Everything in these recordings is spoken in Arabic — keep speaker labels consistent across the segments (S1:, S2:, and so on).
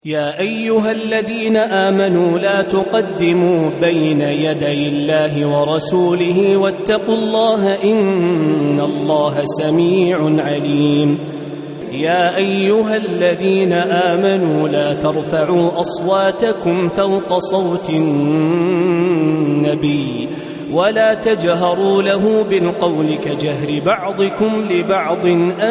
S1: يا أيها الذين آمنوا لا تقدموا بين يدي الله ورسوله واتقوا الله إن الله سميع عليم. يا أيها الذين آمنوا لا ترفعوا أصواتكم فوق صوت النبي ولا تجهروا له بالقول كجهر بعضكم لبعض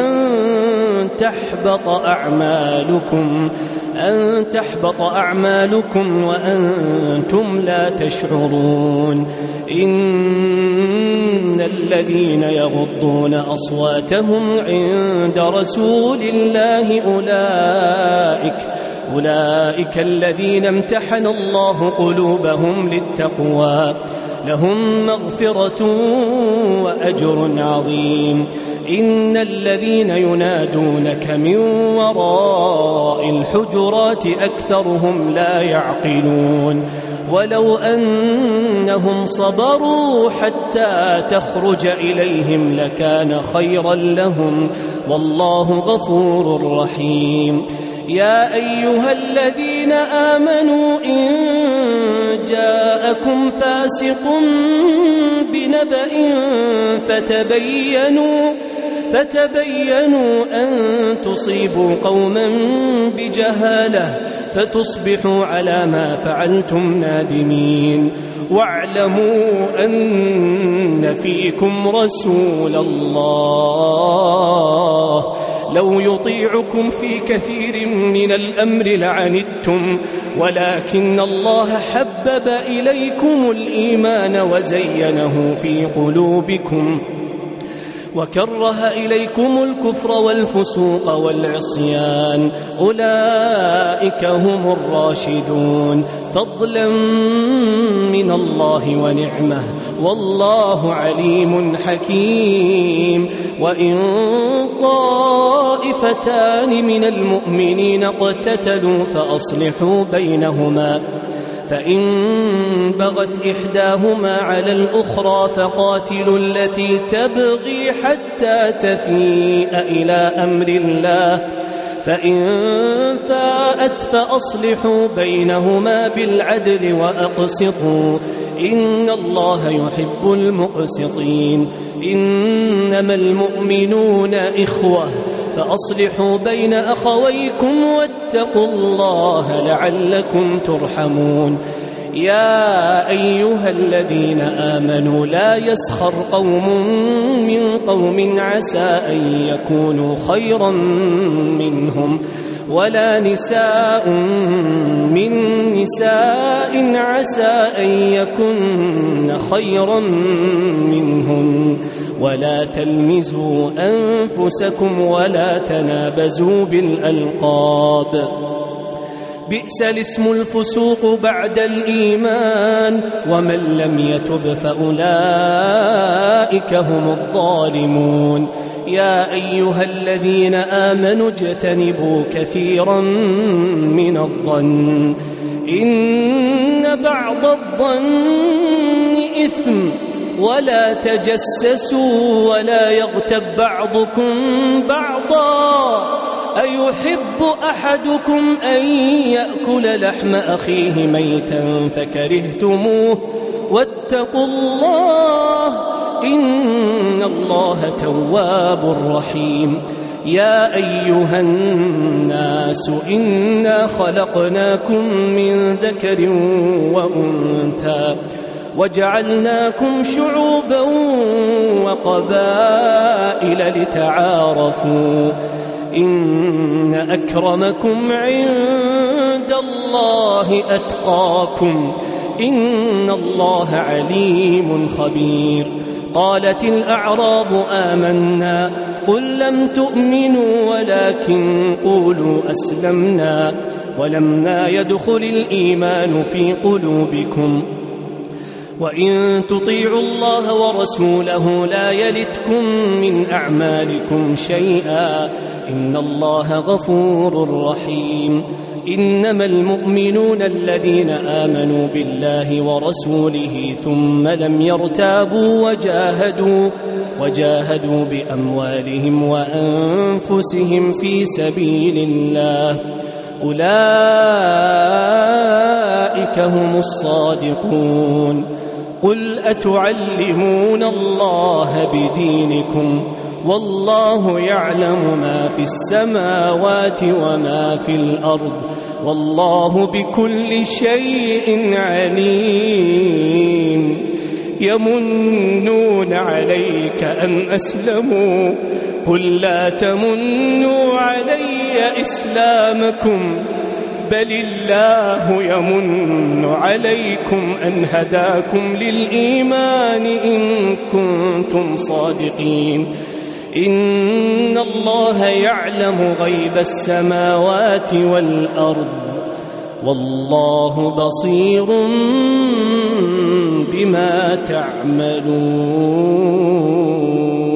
S1: أن تحبط أعمالكم وأنتم لا تشعرون. إن الذين يغضون أصواتهم عند رسول الله أولئك الذين امتحن الله قلوبهم للتقوى لهم مغفرة وأجر عظيم. إن الذين ينادونك من وراء الحجرات أكثرهم لا يعقلون. ولو أنهم صبروا حتى تخرج إليهم لكان خيرا لهم والله غفور رحيم. يا أيها الذين آمنوا إن جاءكم فاسق بنبأ فتبينوا أن تصيبوا قوما بجهالة فتصبحوا على ما فعلتم نادمين. واعلموا أن فيكم رسول الله لو يطيعكم في كثير من الأمر لعنتم ولكن الله حبب إليكم الإيمان وزينه في قلوبكم وكره إليكم الكفر والفسوق والعصيان أولئك هم الراشدون فضلا من الله ونعمه والله عليم حكيم. وإن طائفتان من المؤمنين اقتتلوا فأصلحوا بينهما فإن بغت إحداهما على الأخرى فقاتلوا التي تبغي حتى تفيء إلى أمر الله فإن فاءت فأصلحوا بينهما بالعدل وأقسطوا إن الله يحب المقسطين. إنما المؤمنون إخوة فأصلحوا بين أخويكم واتقوا الله لعلكم ترحمون. يا أيها الذين آمنوا لا يسخر قوم من قوم عسى أن يكونوا خيرا منهم ولا نساء من نساء عسى أن يكن خيرا منهن ولا تلمزوا أنفسكم ولا تنابزوا بالألقاب بئس الاسم الفسوق بعد الإيمان ومن لم يتب فأولئك هم الظالمون. يا أيها الذين آمنوا اجتنبوا كثيرا من الظن إن بعض الظن إثم ولا تجسسوا ولا يغتب بعضكم بعضا أيحب أحدكم أن يأكل لحم أخيه ميتا فكرهتموه واتقوا الله إن الله تواب رحيم. يا أيها الناس إنا خلقناكم من ذكر وأنثى وجعلناكم شعوبا وقبائل لتعارفوا إن أكرمكم عند الله أتقاكم إن الله عليم خبير. قالت الأعراب آمنا قل لم تؤمنوا ولكن قولوا أسلمنا ولما يدخل الإيمان في قلوبكم وإن تطيعوا الله ورسوله لا يلتكم من أعمالكم شيئا إن الله غفور رحيم. إنما المؤمنون الذين آمنوا بالله ورسوله ثم لم يرتابوا وجاهدوا بأموالهم وأنفسهم في سبيل الله أولئك هم الصادقون. قل أتعلمون الله بدينكم والله يعلم ما في السماوات وما في الأرض والله بكل شيء عليم. يمنون عليك أن أسلموا قل لا تمنوا علي إسلامكم بل الله يمن عليكم أن هداكم للإيمان إن كنتم صادقين. إن الله يعلم غيب السماوات والأرض والله بصير بما تعملون.